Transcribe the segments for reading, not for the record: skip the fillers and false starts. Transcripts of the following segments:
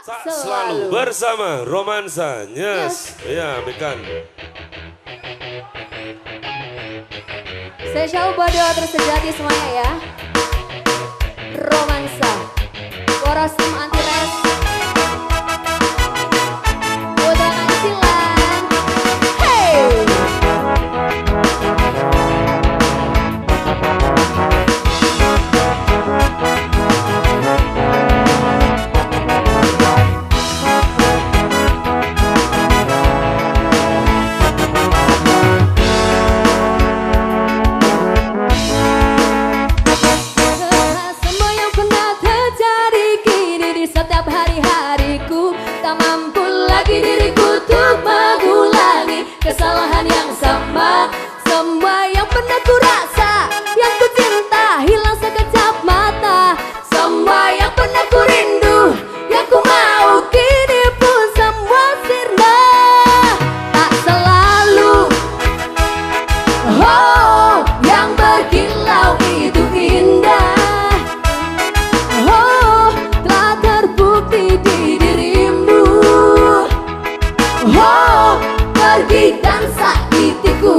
Selalu bersama Romansa. Yes. Ya, Mekan. Spesial buat doa tersejati semuanya ya. Romansa. Poros tim anti res. Putra Nangsilan. Hey. Setiap hari-hariku tak mampu lagi diriku untuk mengulangi kesalahan yang sama. Semua yang pernah ku rasa, yang ku cinta hilang sekejap mata. Semua yang pernah ku rindu, yang ku mau kini pun semua sirna. Tak selalu oh yang berkilau itu indah. Pergi dan sakitiku.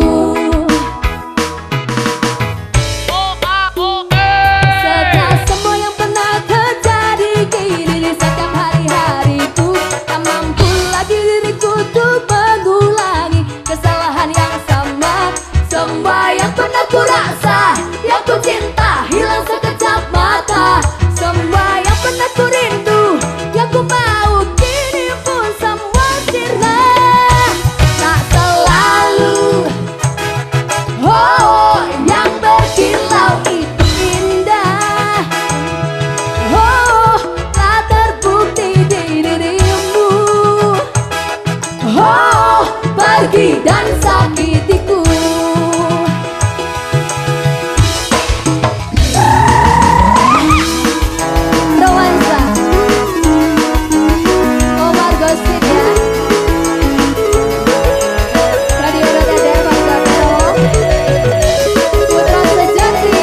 Setelah semua yang pernah terjadi kini di setiap hari-hariku, tak mampu lagi diriku untuk mengulangi kesalahan yang sama. Semua yang pernah ku rasa, yang ku cinta hilang sekejap mata. Semua yang pernah ku rindu, yang ku mau kini pun semua sirna. Oh, yang berkilau itu indah. Oh, tak terbukti di dirimu. Oh, pergi dan sakitiku. Romansa, Omar Gosip ya. Radio Radada Bangga Putra sejati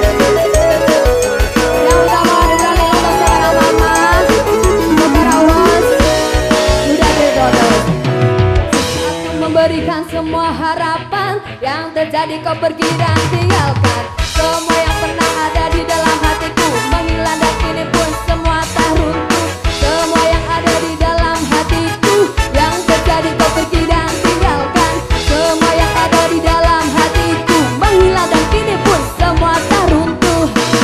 yang utama adalah untuk seorang mama Mekar Awas sudah berdodos. Aku memberikan semua harapan, yang terjadi kau pergi dan tinggalkan. Semua yang pernah ada di dalam hatiku menghilang dan kini pun semua tak runtuh. Semua yang ada di dalam hatiku, yang terjadi kau pergi dan tinggalkan. Semua yang ada di dalam hatiku menghilang dan kini pun semua tak runtuh.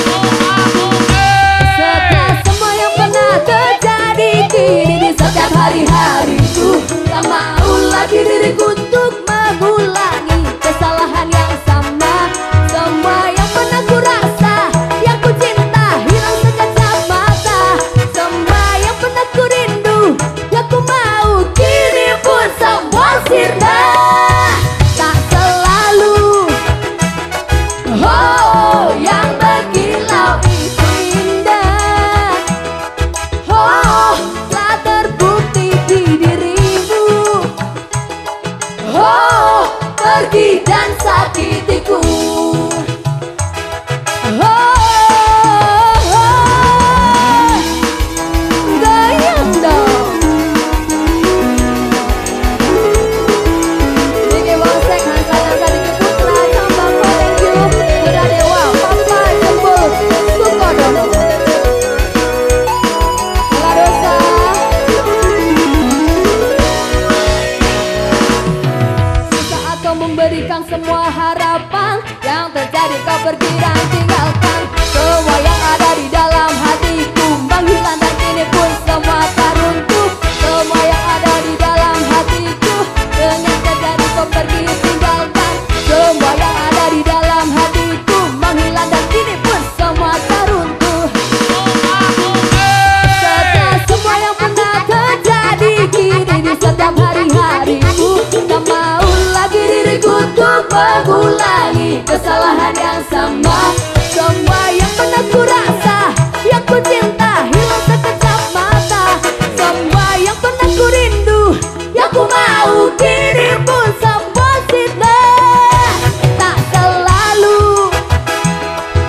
Setelah semua yang pernah terjadi kini di setiap hari-hariku, tak mau lagi diriku untuk mengulangi kesalahan yang sama. Semua yang pernah ku rasa, yang ku cinta hilang sekejap mata. Semua yang pernah ku rindu, yang ku mau kini pun semua sirna. Tak selalu oh yang berkilau itu indah. Oh telah terbukti di dirimu. Oh pergi dan sakitiku. Goyang dong. Niki Bosek, Hansa Diki Putra, Sambang Thank you. Putra Dewa, Papa Jempol, Sukodono. Bela dosa. Sesaat kau memberikan semua harapan, yang terjadi kau pergi dan tinggalkan. Semua yang ada di dalam hatiku menghilang dan kini pun semua tak runtuh. Semua yang ada di dalam hatiku, dengan terjadi kau pergi tinggalkan. Semua yang ada di dalam hatiku menghilang dan kini pun semua tak runtuh. Setelah semua yang pernah terjadi kini di setiap hari-hariku, tak mau lagi diriku untuk mengulangi kesalahan yang sama. Semua yang pernah ku rasa, yang ku cinta hilang sekejap mata. Semua yang pernah ku rindu, yang ku mau kini pun semua sirna. Tak selalu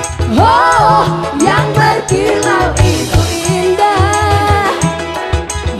oh yang berkilau itu indah.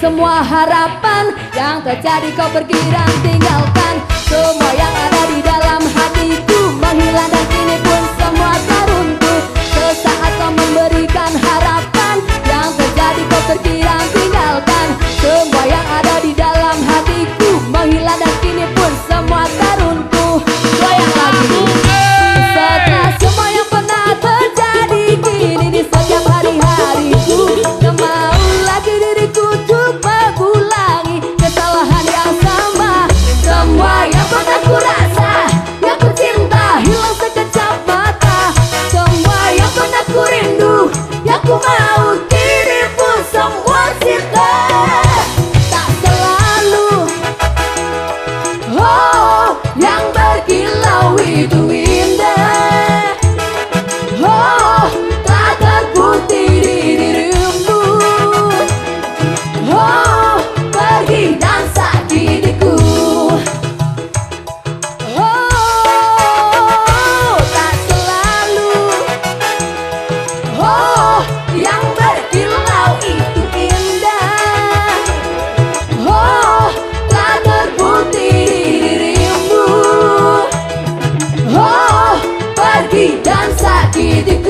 semua harapan yang terjadi kau pergi dan tinggalkan semua yang ada di dalam hatiku menghilang dan kini pun semua teruntuk. Sesaat kau memberikan harapan yang terjadi kau pergi dan tinggalkan semua yang ada di dalam hatiku menghilang dan kini pun semua teruntuk. Goyang lagi. Setelah semua yang pernah terjadi kini di setiap hari-hariku tak mau lagi diriku untuk mengulangi kesalahan yang sama. Semua yang pernah ku rasa, yang ku cinta hilang sekejap mata. Semua yang pernah ku rindu, yang ku mau kini pun semua sita. Tak selalu oh yang berkilau itu indah. Oh tak terbukti di dirimu. Oh pergi dan sakitiku. Oh tak selalu oh yang berkilau itu indah. Oh tak terbukti di dirimu. Oh pergi dan sakitiku.